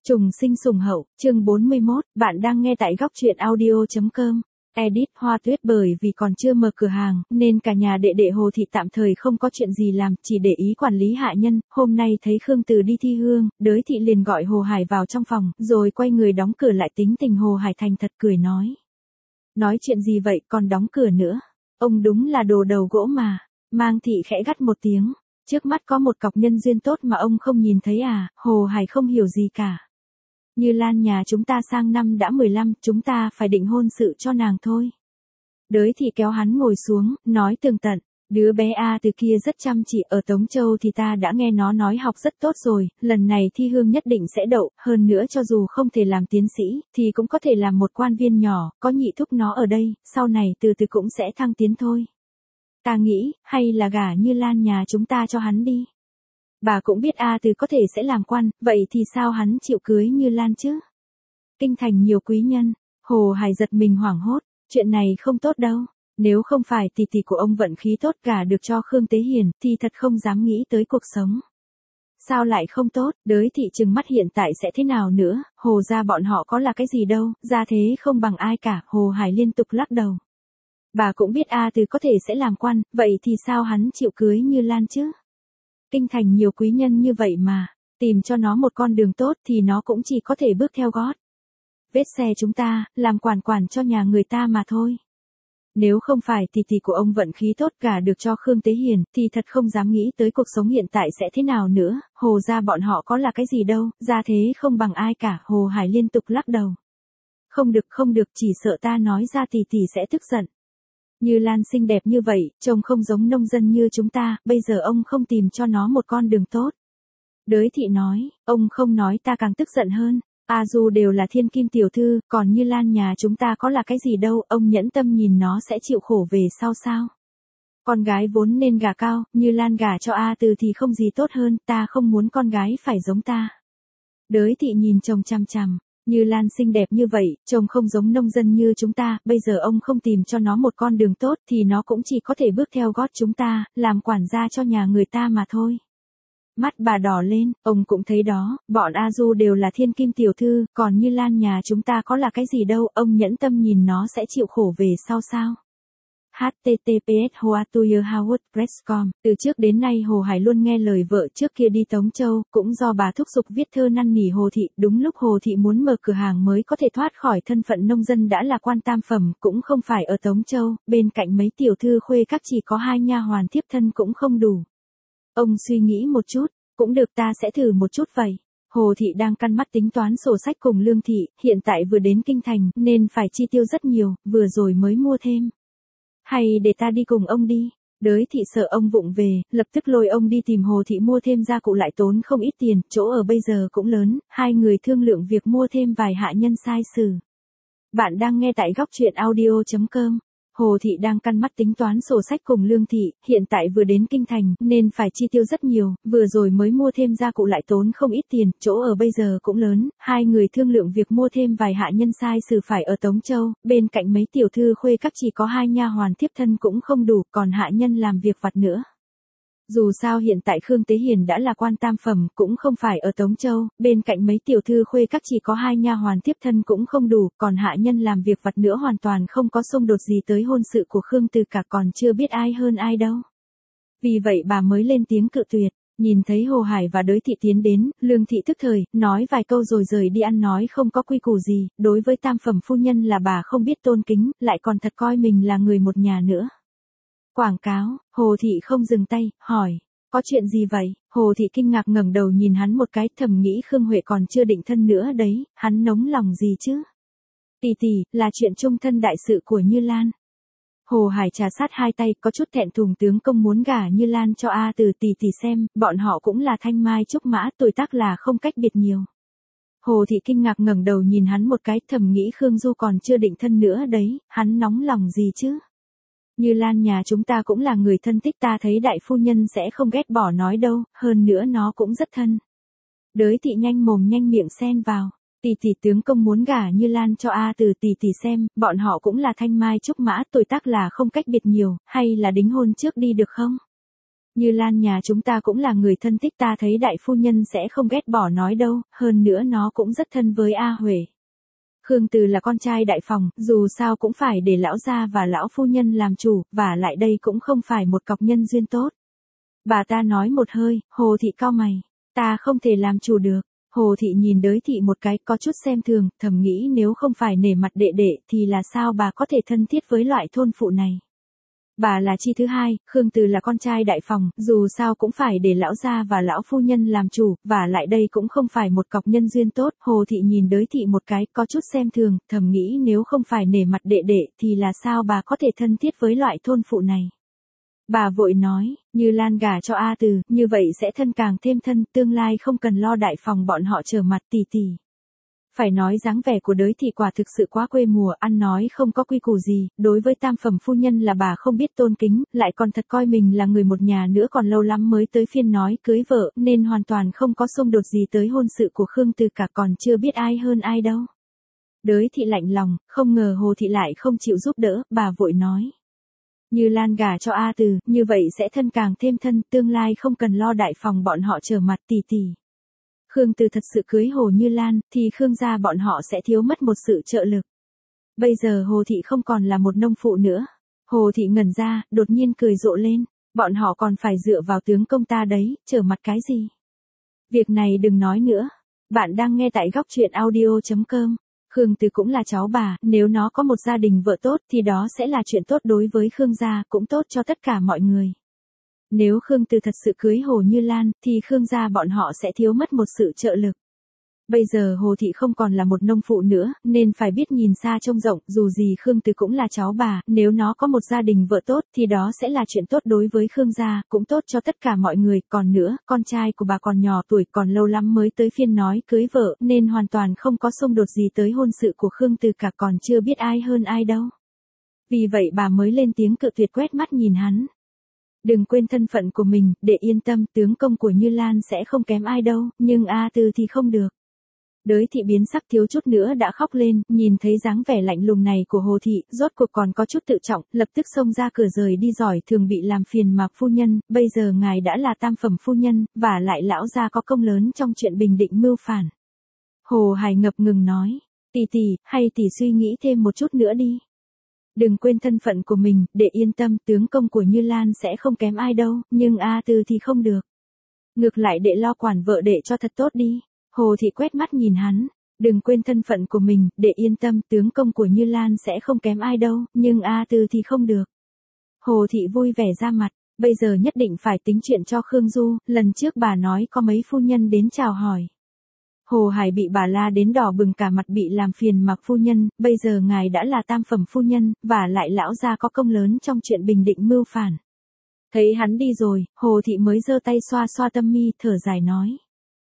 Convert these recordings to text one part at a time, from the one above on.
Trùng sinh sùng hậu, chương 41, bạn đang nghe tại góc truyện audio.com. Edit Hoa Tuyết bởi vì còn chưa mở cửa hàng, nên cả nhà đệ đệ Hồ Thị tạm thời không có chuyện gì làm, chỉ để ý quản lý hạ nhân. Hôm nay thấy Khương Từ đi thi hương, Đới Thị liền gọi Hồ Hải vào trong phòng, rồi quay người đóng cửa lại. Tính tình Hồ Hải thành thật cười nói. Nói chuyện gì vậy còn đóng cửa nữa? Ông đúng là đồ đầu gỗ mà. Mang Thị khẽ gắt một tiếng. Trước mắt có một cọc nhân duyên tốt mà ông không nhìn thấy à? Hồ Hải không hiểu gì cả. Như Lan nhà chúng ta sang năm đã 15, chúng ta phải định hôn sự cho nàng thôi. Đới Thị kéo hắn ngồi xuống, nói tường tận, đứa bé A từ kia rất chăm chỉ, ở Tống Châu thì ta đã nghe nó nói học rất tốt rồi, lần này thi hương nhất định sẽ đậu, hơn nữa cho dù không thể làm tiến sĩ, thì cũng có thể làm một quan viên nhỏ, có nhị thúc nó ở đây, sau này từ từ cũng sẽ thăng tiến thôi. Ta nghĩ, hay là gả Như Lan nhà chúng ta cho hắn đi. Bà cũng biết A Từ có thể sẽ làm quan, vậy thì sao hắn chịu cưới Như Lan chứ? Kinh thành nhiều quý nhân, Hồ Hải giật mình hoảng hốt, chuyện này không tốt đâu. Nếu không phải tỷ tỷ của ông vận khí tốt gả được cho Khương Tế Hiền, thì thật không dám nghĩ tới cuộc sống. Sao lại không tốt? Đới Thị trừng mắt, hiện tại sẽ thế nào nữa, Hồ gia bọn họ có là cái gì đâu, gia thế không bằng ai cả. Hồ Hải liên tục lắc đầu. Bà cũng biết A Từ có thể sẽ làm quan, vậy thì sao hắn chịu cưới Như Lan chứ? Kinh thành nhiều quý nhân như vậy mà, tìm cho nó một con đường tốt thì nó cũng chỉ có thể bước theo gót vết xe chúng ta, làm quản cho nhà người ta mà thôi. Nếu không phải tỷ tỷ của ông vận khí tốt gả được cho Khương Tế Hiền, thì thật không dám nghĩ tới cuộc sống hiện tại sẽ thế nào nữa, Hồ gia bọn họ có là cái gì đâu, gia thế không bằng ai cả. Hồ Hải liên tục lắc đầu. Không được, chỉ sợ ta nói ra tỷ tỷ sẽ tức giận. Như Lan xinh đẹp như vậy, trông không giống nông dân như chúng ta, bây giờ ông không tìm cho nó một con đường tốt. Đới Thị nói, ông không nói ta càng tức giận hơn, dù đều là thiên kim tiểu thư, còn Như Lan nhà chúng ta có là cái gì đâu, ông nhẫn tâm nhìn nó sẽ chịu khổ về sau sao? Con gái vốn nên gả cao, Như Lan gả cho A Từ thì không gì tốt hơn, ta không muốn con gái phải giống ta. Đới Thị nhìn chồng chằm chằm. Như Lan xinh đẹp như vậy, trông không giống nông dân như chúng ta, bây giờ ông không tìm cho nó một con đường tốt thì nó cũng chỉ có thể bước theo gót chúng ta, làm quản gia cho nhà người ta mà thôi. Mắt bà đỏ lên, ông cũng thấy đó, bọn A Du đều là thiên kim tiểu thư, còn Như Lan nhà chúng ta có là cái gì đâu, ông nhẫn tâm nhìn nó sẽ chịu khổ về sau sao? https://hoatoyourhouse.com. Từ trước đến nay Hồ Hải luôn nghe lời vợ, trước kia đi Tống Châu, cũng do bà thúc giục viết thơ năn nỉ Hồ Thị, đúng lúc Hồ Thị muốn mở cửa hàng mới có thể thoát khỏi thân phận nông dân đã là quan tam phẩm, cũng không phải ở Tống Châu, bên cạnh mấy tiểu thư khuê các chỉ có 2 nha hoàn thiếp thân cũng không đủ. Ông suy nghĩ một chút, cũng được, ta sẽ thử một chút vậy. Hồ Thị đang căn mắt tính toán sổ sách cùng Lương Thị, hiện tại vừa đến kinh thành, nên phải chi tiêu rất nhiều, vừa rồi mới mua thêm. Hay để ta đi cùng ông đi. Đới Thị sợ ông vụng về, lập tức lôi ông đi tìm Hồ Thị mua thêm gia cụ, lại tốn không ít tiền, chỗ ở bây giờ cũng lớn, hai người thương lượng việc mua thêm vài hạ nhân sai sử. Bạn đang nghe tại góc truyện audio.com. Hồ Thị đang căn mắt tính toán sổ sách cùng Lương Thị, hiện tại vừa đến kinh thành, nên phải chi tiêu rất nhiều, vừa rồi mới mua thêm gia cụ lại tốn không ít tiền, chỗ ở bây giờ cũng lớn, hai người thương lượng việc mua thêm vài hạ nhân sai sử phải ở Tống Châu, bên cạnh mấy tiểu thư khuê các chỉ có 2 nha hoàn thiếp thân cũng không đủ, còn hạ nhân làm việc vặt nữa. Dù sao hiện tại Khương Tế Hiền đã là quan tam phẩm, cũng không phải ở Tống Châu, bên cạnh mấy tiểu thư khuê các chỉ có 2 nha hoàn tiếp thân cũng không đủ, còn hạ nhân làm việc vặt nữa hoàn toàn không có xung đột gì tới hôn sự của Khương Từ cả, còn chưa biết ai hơn ai đâu. Vì vậy bà mới lên tiếng cự tuyệt. Nhìn thấy Hồ Hải và Đới Thị tiến đến, Lương Thị tức thời, nói vài câu rồi rời đi, ăn nói không có quy củ gì, đối với tam phẩm phu nhân là bà không biết tôn kính, lại còn thật coi mình là người một nhà nữa. Quảng cáo, Hồ Thị không dừng tay, hỏi, có chuyện gì vậy? Hồ Thị kinh ngạc ngẩng đầu nhìn hắn một cái, thầm nghĩ Khương Huệ còn chưa định thân nữa đấy, hắn nóng lòng gì chứ? Tỷ, là chuyện chung thân đại sự của Như Lan. Hồ Hải trà sát hai tay, có chút thẹn thùng, tướng công muốn gả Như Lan cho A Từ tỷ xem, bọn họ cũng là thanh mai trúc mã, tuổi tác là không cách biệt nhiều. Hồ Thị kinh ngạc ngẩng đầu nhìn hắn một cái, thầm nghĩ Khương Du còn chưa định thân nữa đấy, hắn nóng lòng gì chứ? Như Lan nhà chúng ta cũng là người thân thích, ta thấy đại phu nhân sẽ không ghét bỏ nói đâu, hơn nữa nó cũng rất thân. Đới Thị nhanh mồm nhanh miệng xen vào, tỷ tướng công muốn gả Như Lan cho A Từ tỷ xem, bọn họ cũng là thanh mai trúc mã, tuổi tác là không cách biệt nhiều, hay là đính hôn trước đi được không? Như Lan nhà chúng ta cũng là người thân thích, ta thấy đại phu nhân sẽ không ghét bỏ nói đâu, hơn nữa nó cũng rất thân với A Huệ. Khương Từ là con trai đại phòng, dù sao cũng phải để lão gia và lão phu nhân làm chủ, và lại đây cũng không phải một cọc nhân duyên tốt. Bà ta nói một hơi, Hồ Thị cau mày, ta không thể làm chủ được. Hồ Thị nhìn Đới Thị một cái, có chút xem thường, thầm nghĩ nếu không phải nể mặt đệ đệ thì là sao bà có thể thân thiết với loại thôn phụ này. Bà là chi thứ hai, Khương Từ là con trai đại phòng, dù sao cũng phải để lão gia và lão phu nhân làm chủ, và lại đây cũng không phải một cọc nhân duyên tốt. Hồ Thị nhìn Đới Thị một cái, có chút xem thường, thầm nghĩ nếu không phải nể mặt đệ đệ thì là sao bà có thể thân thiết với loại thôn phụ này. Bà vội nói, Như Lan gả cho A Từ, như vậy sẽ thân càng thêm thân, tương lai không cần lo đại phòng bọn họ trở mặt tỷ tỷ. Phải nói dáng vẻ của Đới Thị quả thực sự quá quê mùa, ăn nói không có quy củ gì, đối với tam phẩm phu nhân là bà không biết tôn kính, lại còn thật coi mình là người một nhà nữa, còn lâu lắm mới tới phiên nói cưới vợ, nên hoàn toàn không có xung đột gì tới hôn sự của Khương Từ cả, còn chưa biết ai hơn ai đâu. Đới Thị lạnh lòng, không ngờ Hồ Thị lại không chịu giúp đỡ, bà vội nói. Như Lan gả cho A Từ, như vậy sẽ thân càng thêm thân, tương lai không cần lo đại phòng bọn họ trở mặt tỷ tỷ. Khương Từ thật sự cưới Hồ Như Lan, thì Khương gia bọn họ sẽ thiếu mất một sự trợ lực. Bây giờ Hồ Thị không còn là một nông phụ nữa. Hồ Thị ngẩn ra, đột nhiên cười rộ lên. Bọn họ còn phải dựa vào tướng công ta đấy, trở mặt cái gì? Việc này đừng nói nữa. Bạn đang nghe tại góc truyện audio.com. Khương Từ cũng là cháu bà, nếu nó có một gia đình vợ tốt thì đó sẽ là chuyện tốt đối với Khương gia, cũng tốt cho tất cả mọi người. Nếu Khương Từ thật sự cưới Hồ Như Lan, thì Khương gia bọn họ sẽ thiếu mất một sự trợ lực. Bây giờ Hồ Thị không còn là một nông phụ nữa, nên phải biết nhìn xa trông rộng, dù gì Khương Từ cũng là cháu bà, nếu nó có một gia đình vợ tốt thì đó sẽ là chuyện tốt đối với Khương gia, cũng tốt cho tất cả mọi người. Còn nữa, con trai của bà còn nhỏ tuổi, còn lâu lắm mới tới phiên nói cưới vợ, nên hoàn toàn không có xung đột gì tới hôn sự của Khương Từ cả, còn chưa biết ai hơn ai đâu. Vì vậy bà mới lên tiếng cự tuyệt, quét mắt nhìn hắn. Đừng quên thân phận của mình, để yên tâm, tướng công của Như Lan sẽ không kém ai đâu, nhưng A Từ thì không được. Đới Thị biến sắc thiếu chút nữa đã khóc lên, nhìn thấy dáng vẻ lạnh lùng này của Hồ Thị, rốt cuộc còn có chút tự trọng, lập tức xông ra cửa rời đi, giỏi thường bị làm phiền Mạc phu nhân, bây giờ ngài đã là tam phẩm phu nhân, và lại lão gia có công lớn trong chuyện bình định mưu phản. Hồ Hải ngập ngừng nói, tỷ, hay tỷ suy nghĩ thêm một chút nữa đi. Đừng quên thân phận của mình, để yên tâm, tướng công của Như Lan sẽ không kém ai đâu, nhưng A Từ thì không được. Ngược lại đệ lo quản vợ đệ cho thật tốt đi. Hồ Thị quét mắt nhìn hắn, đừng quên thân phận của mình, để yên tâm, tướng công của Như Lan sẽ không kém ai đâu, nhưng A Từ thì không được. Hồ Thị vui vẻ ra mặt, bây giờ nhất định phải tính chuyện cho Khương Du, lần trước bà nói có mấy phu nhân đến chào hỏi. Hồ Hải bị bà la đến đỏ bừng cả mặt, bị làm phiền Mạc phu nhân, bây giờ ngài đã là tam phẩm phu nhân, và lại lão gia có công lớn trong chuyện bình định mưu phản. Thấy hắn đi rồi, Hồ Thị mới giơ tay xoa xoa tâm mi, thở dài nói.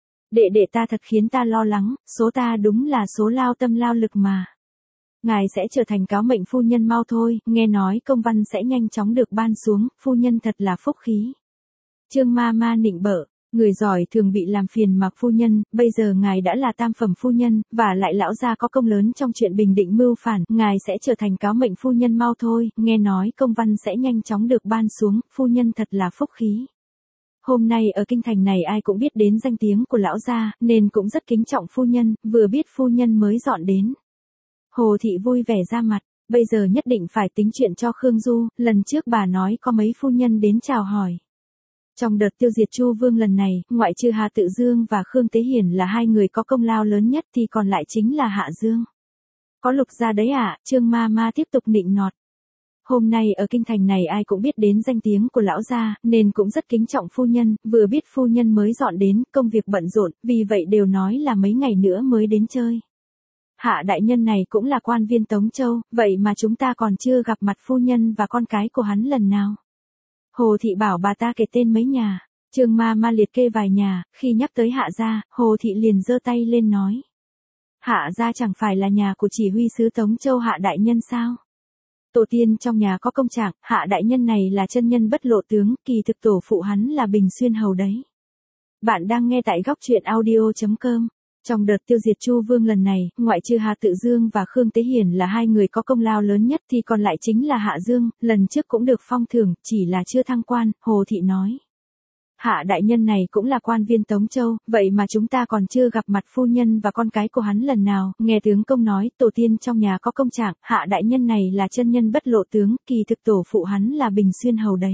Đệ ta thật khiến ta lo lắng, số ta đúng là số lao tâm lao lực mà. Ngài sẽ trở thành cáo mệnh phu nhân mau thôi, nghe nói công văn sẽ nhanh chóng được ban xuống, phu nhân thật là phúc khí. Trương ma nịnh bợ, người giỏi thường bị làm phiền Mạc phu nhân, bây giờ ngài đã là tam phẩm phu nhân, và lại lão gia có công lớn trong chuyện bình định mưu phản, ngài sẽ trở thành cáo mệnh phu nhân mau thôi, nghe nói công văn sẽ nhanh chóng được ban xuống, phu nhân thật là phúc khí. Hôm nay ở kinh thành này ai cũng biết đến danh tiếng của lão gia, nên cũng rất kính trọng phu nhân, vừa biết phu nhân mới dọn đến. Hồ Thị vui vẻ ra mặt, bây giờ nhất định phải tính chuyện cho Khương Du, lần trước bà nói có mấy phu nhân đến chào hỏi. Trong đợt tiêu diệt Chu Vương lần này, ngoại trừ Hà Tự Dương và Khương Tế Hiển là hai người có công lao lớn nhất thì còn lại chính là Hạ Dương. Có Lục gia đấy ạ, Trương ma tiếp tục nịnh nọt. Hôm nay ở kinh thành này ai cũng biết đến danh tiếng của lão gia, nên cũng rất kính trọng phu nhân, vừa biết phu nhân mới dọn đến, công việc bận rộn, vì vậy đều nói là mấy ngày nữa mới đến chơi. Hạ đại nhân này cũng là quan viên Tống Châu, vậy mà chúng ta còn chưa gặp mặt phu nhân và con cái của hắn lần nào. Hồ Thị bảo bà ta kể tên mấy nhà, Trương ma liệt kê vài nhà, khi nhắc tới Hạ gia, Hồ Thị liền giơ tay lên nói. Hạ gia chẳng phải là nhà của chỉ huy sứ Tống Châu Hạ đại nhân sao? Tổ tiên trong nhà có công trạng, Hạ đại nhân này là chân nhân bất lộ tướng, kỳ thực tổ phụ hắn là Bình Xuyên hầu đấy. Bạn đang nghe tại góc truyện audio.com. Trong đợt tiêu diệt Chu Vương lần này, ngoại trừ Hà Tự Dương và Khương Tế Hiển là hai người có công lao lớn nhất thì còn lại chính là Hạ Dương, lần trước cũng được phong thưởng, chỉ là chưa thăng quan, Hồ Thị nói. Hạ đại nhân này cũng là quan viên Tống Châu, vậy mà chúng ta còn chưa gặp mặt phu nhân và con cái của hắn lần nào. Nghe tướng công nói, tổ tiên trong nhà có công trạng, hạ đại nhân này là chân nhân bất lộ tướng, kỳ thực tổ phụ hắn là Bình Xuyên hầu đấy.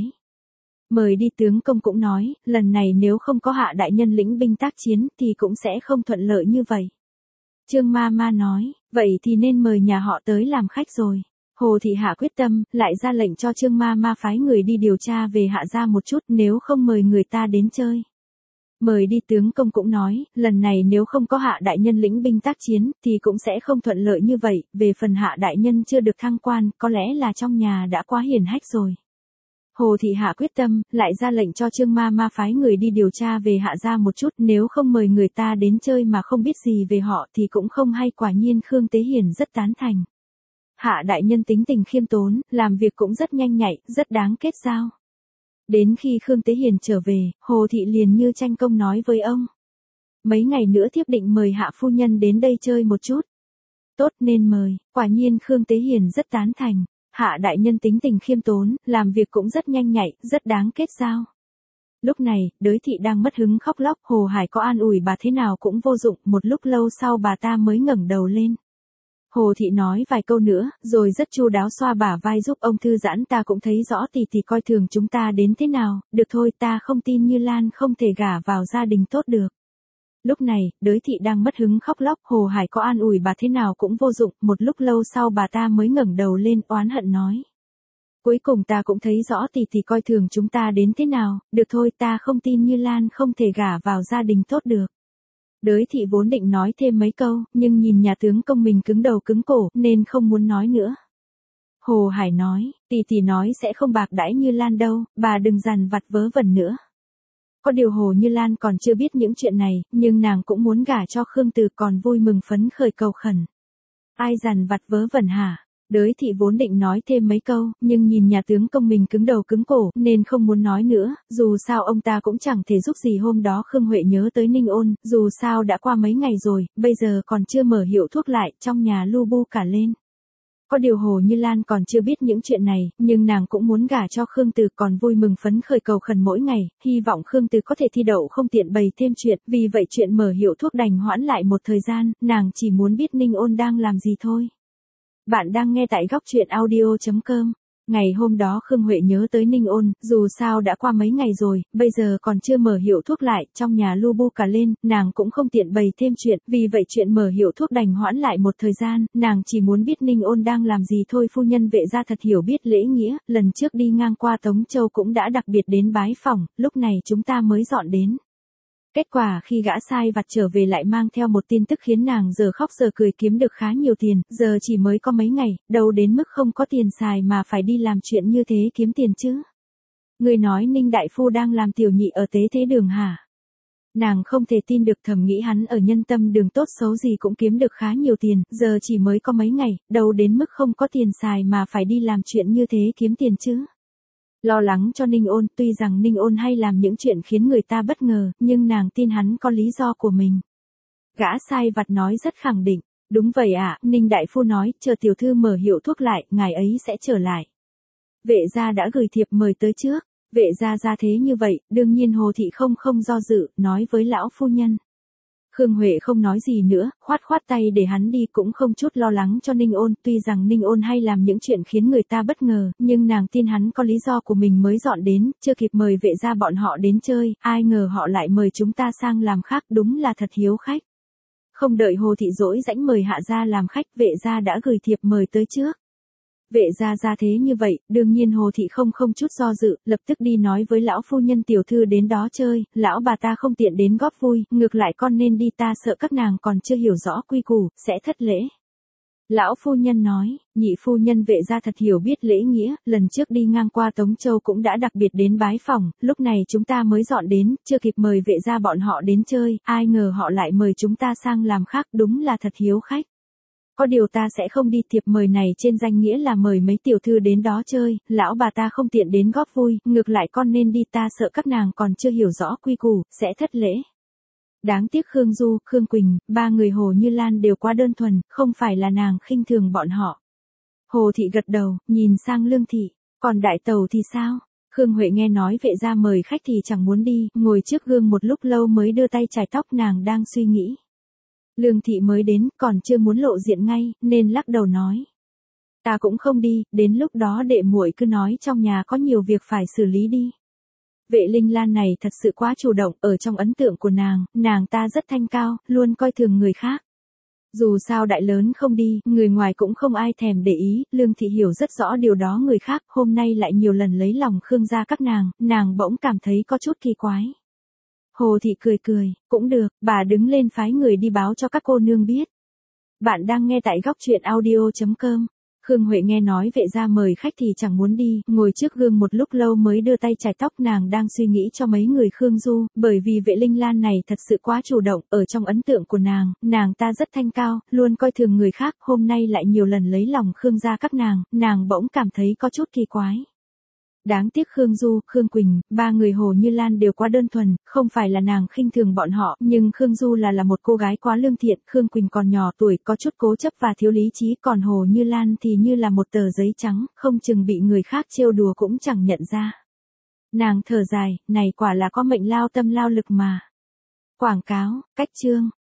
Mời đi, tướng công cũng nói, lần này nếu không có hạ đại nhân lĩnh binh tác chiến thì cũng sẽ không thuận lợi như vậy. Trương ma ma nói, vậy thì nên mời nhà họ tới làm khách rồi. Hồ thị hạ quyết tâm, lại ra lệnh cho Trương ma ma phái người đi điều tra về hạ gia một chút, nếu không mời người ta đến chơi. Mời đi, tướng công cũng nói, lần này nếu không có hạ đại nhân lĩnh binh tác chiến thì cũng sẽ không thuận lợi như vậy, về phần hạ đại nhân chưa được thăng quan, có lẽ là trong nhà đã quá hiển hách rồi. Hồ thị hạ quyết tâm, lại ra lệnh cho Trương ma ma phái người đi điều tra về hạ gia một chút, nếu không mời người ta đến chơi mà không biết gì về họ thì cũng không hay. Quả nhiên Khương Tế Hiền rất tán thành. Hạ đại nhân tính tình khiêm tốn, làm việc cũng rất nhanh nhạy, rất đáng kết giao. Đến khi Khương Tế Hiền trở về, Hồ thị liền như tranh công nói với ông. Mấy ngày nữa thiếp định mời hạ phu nhân đến đây chơi một chút. Tốt, nên mời. Quả nhiên Khương Tế Hiền rất tán thành. Hạ đại nhân tính tình khiêm tốn, làm việc cũng rất nhanh nhạy, rất đáng kết giao. Lúc này, Đới thị đang mất hứng khóc lóc, Hồ Hải có an ủi bà thế nào cũng vô dụng, một lúc lâu sau bà ta mới ngẩng đầu lên. Hồ thị nói vài câu nữa, rồi rất chu đáo xoa bả vai giúp ông thư giãn. Ta cũng thấy rõ tỷ tỷ coi thường chúng ta đến thế nào, được thôi, ta không tin Như Lan không thể gả vào gia đình tốt được. Lúc này, Đới thị đang mất hứng khóc lóc, Hồ Hải có an ủi bà thế nào cũng vô dụng, một lúc lâu sau bà ta mới ngẩng đầu lên oán hận nói. Cuối cùng ta cũng thấy rõ tỷ tỷ coi thường chúng ta đến thế nào, được thôi, ta không tin Như Lan không thể gả vào gia đình tốt được. Đới thị vốn định nói thêm mấy câu, nhưng nhìn nhà tướng công mình cứng đầu cứng cổ, nên không muốn nói nữa. Hồ Hải nói, tỷ tỷ nói sẽ không bạc đãi Như Lan đâu, bà đừng dằn vặt vớ vẩn nữa. Có điều Hồ Như Lan còn chưa biết những chuyện này, nhưng nàng cũng muốn gả cho Khương Từ, còn vui mừng phấn khởi cầu khẩn. Ai dằn vặt vớ vẩn hả? Đới thị vốn định nói thêm mấy câu, nhưng nhìn nhà tướng công mình cứng đầu cứng cổ, nên không muốn nói nữa, dù sao ông ta cũng chẳng thể giúp gì. Hôm đó Khương Huệ nhớ tới Ninh Ôn, dù sao đã qua mấy ngày rồi, bây giờ còn chưa mở hiệu thuốc lại, trong nhà lu bu cả lên. Có điều Hồ Như Lan còn chưa biết những chuyện này, nhưng nàng cũng muốn gả cho Khương Từ, còn vui mừng phấn khởi cầu khẩn mỗi ngày, hy vọng Khương Từ có thể thi đậu, không tiện bày thêm chuyện, vì vậy chuyện mở hiệu thuốc đành hoãn lại một thời gian, nàng chỉ muốn biết Ninh Ôn đang làm gì thôi. Bạn đang nghe tại góc truyện audio.com. Ngày hôm đó Khương Huệ nhớ tới Ninh Ôn, dù sao đã qua mấy ngày rồi, bây giờ còn chưa mở hiệu thuốc lại, trong nhà lu bu cả lên, nàng cũng không tiện bày thêm chuyện, vì vậy chuyện mở hiệu thuốc đành hoãn lại một thời gian, nàng chỉ muốn biết Ninh Ôn đang làm gì thôi. Phu nhân Vệ gia thật hiểu biết lễ nghĩa, lần trước đi ngang qua Tống Châu cũng đã đặc biệt đến bái phỏng, lúc này chúng ta mới dọn đến. Kết quả khi gã sai vặt trở về lại mang theo một tin tức khiến nàng giờ khóc giờ cười, kiếm được khá nhiều tiền, giờ chỉ mới có mấy ngày, đâu đến mức không có tiền xài mà phải đi làm chuyện như thế kiếm tiền chứ. Người nói Ninh đại phu đang làm tiểu nhị ở Tế Thế Đường hả? Nàng không thể tin được, thầm nghĩ hắn ở Nhân Tâm Đường tốt xấu gì cũng kiếm được khá nhiều tiền, giờ chỉ mới có mấy ngày, đâu đến mức không có tiền xài mà phải đi làm chuyện như thế kiếm tiền chứ. Lo lắng cho Ninh Ôn, tuy rằng Ninh Ôn hay làm những chuyện khiến người ta bất ngờ, nhưng nàng tin hắn có lý do của mình. Gã sai vặt nói rất khẳng định, đúng vậy ạ, Ninh đại phu nói, chờ tiểu thư mở hiệu thuốc lại, ngài ấy sẽ trở lại. Vệ gia đã gửi thiệp mời tới trước, Vệ gia ra thế như vậy, đương nhiên Hồ thị không do dự, nói với lão phu nhân. Khương Huệ không nói gì nữa, khoát tay để hắn đi, cũng không chút lo lắng cho Ninh Ôn, tuy rằng Ninh Ôn hay làm những chuyện khiến người ta bất ngờ, nhưng nàng tin hắn có lý do của mình mới dọn đến, chưa kịp mời Vệ gia bọn họ đến chơi, ai ngờ họ lại mời chúng ta sang làm khác, đúng là thật hiếu khách. Không đợi Hồ thị dỗi rãnh mời hạ gia làm khách, Vệ gia đã gửi thiệp mời tới trước. Vệ gia ra thế như vậy, đương nhiên Hồ thị không chút do dự, lập tức đi nói với lão phu nhân tiểu thư đến đó chơi, lão bà ta không tiện đến góp vui, ngược lại con nên đi, ta sợ các nàng còn chưa hiểu rõ quy củ, sẽ thất lễ. Lão phu nhân nói, nhị phu nhân Vệ gia thật hiểu biết lễ nghĩa, lần trước đi ngang qua Tống Châu cũng đã đặc biệt đến bái phỏng, lúc này chúng ta mới dọn đến, chưa kịp mời Vệ gia bọn họ đến chơi, ai ngờ họ lại mời chúng ta sang làm khác, đúng là thật hiếu khách. Có điều ta sẽ không đi, thiệp mời này trên danh nghĩa là mời mấy tiểu thư đến đó chơi, lão bà ta không tiện đến góp vui, ngược lại con nên đi, ta sợ các nàng còn chưa hiểu rõ quy củ, sẽ thất lễ. Đáng tiếc Khương Du, Khương Quỳnh, ba người Hồ Như Lan đều quá đơn thuần, không phải là nàng khinh thường bọn họ. Hồ thị gật đầu, nhìn sang Lương thị, còn đại tẩu thì sao? Khương Huệ nghe nói vệ gia mời khách thì chẳng muốn đi, ngồi trước gương một lúc lâu mới đưa tay chải tóc, nàng đang suy nghĩ. Lương Thị mới đến, còn chưa muốn lộ diện ngay, nên lắc đầu nói. Ta cũng không đi, đến lúc đó đệ muội cứ nói trong nhà có nhiều việc phải xử lý đi. Vệ Linh Lan này thật sự quá chủ động, ở trong ấn tượng của nàng ta rất thanh cao, luôn coi thường người khác. Dù sao đại lớn không đi, người ngoài cũng không ai thèm để ý, Lương Thị hiểu rất rõ điều đó người khác, hôm nay lại nhiều lần lấy lòng Khương gia các nàng bỗng cảm thấy có chút kỳ quái. Hồ Thị cười cười, cũng được, bà đứng lên phái người đi báo cho các cô nương biết. Bạn đang nghe tại góc truyện audio.com. Khương Huệ nghe nói vệ gia mời khách thì chẳng muốn đi, ngồi trước gương một lúc lâu mới đưa tay chải tóc, nàng đang suy nghĩ cho mấy người Khương Du, bởi vì vệ Linh Lan này thật sự quá chủ động, ở trong ấn tượng của nàng ta rất thanh cao, luôn coi thường người khác, hôm nay lại nhiều lần lấy lòng Khương gia các nàng bỗng cảm thấy có chút kỳ quái. Đáng tiếc Khương Du, Khương Quỳnh, ba người Hồ Như Lan đều quá đơn thuần, không phải là nàng khinh thường bọn họ, nhưng Khương Du là một cô gái quá lương thiện, Khương Quỳnh còn nhỏ tuổi, có chút cố chấp và thiếu lý trí, còn Hồ Như Lan thì như là một tờ giấy trắng, không chừng bị người khác trêu đùa cũng chẳng nhận ra. Nàng thở dài, này quả là có mệnh lao tâm lao lực mà. Quảng cáo, cách chương.